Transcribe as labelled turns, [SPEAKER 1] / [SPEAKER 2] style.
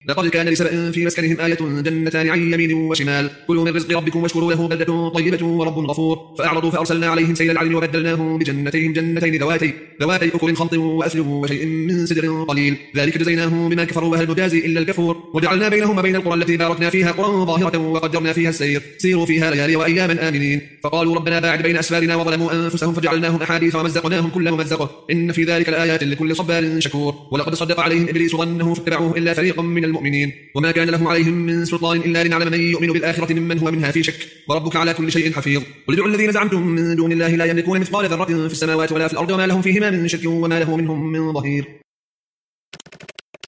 [SPEAKER 1] لقد كان لسبأ في مسكنهم آية جنتان عن يمين وشمال كلوا من رزق ربكم واشكروا له بلدة طيبة ورب غفور فأعرضوا فأرسلنا عليهم سيل العلم وبدلناهم بجنتين ذواتي أكل خمط وأثل وشيء من سدر قليل ذلك جزيناهم بما كفروا وهل نجازي إلا الكفور وجعلنا بينهم وبين القرى التي باركنا فيها قرى ظاهرة وقدرنا فيها السير سيروا فيها ليالي وأياما آمنين فقالوا ربنا باعد بين أسفارنا وظلموا أنفسهم فجعلناهم أحاديث ومزقناهم كل ممزق إن في ذلك لآيات لكل صبار شكور ولقد صدق عليهم إبليس ظنه فاتبعوه إلا فريقا من المؤمنين وما كان له عليهم من سلطان إلا لنعلم من يؤمن بالآخرة ممن هو منها في شك وربك على كل شيء حفيظ قل ادعوا الذين زعمتم من دون الله لا يملكون مثقال ذرة في السماوات ولا في الأرض وما لهم فيهما من شرك وما له منهم من ظهير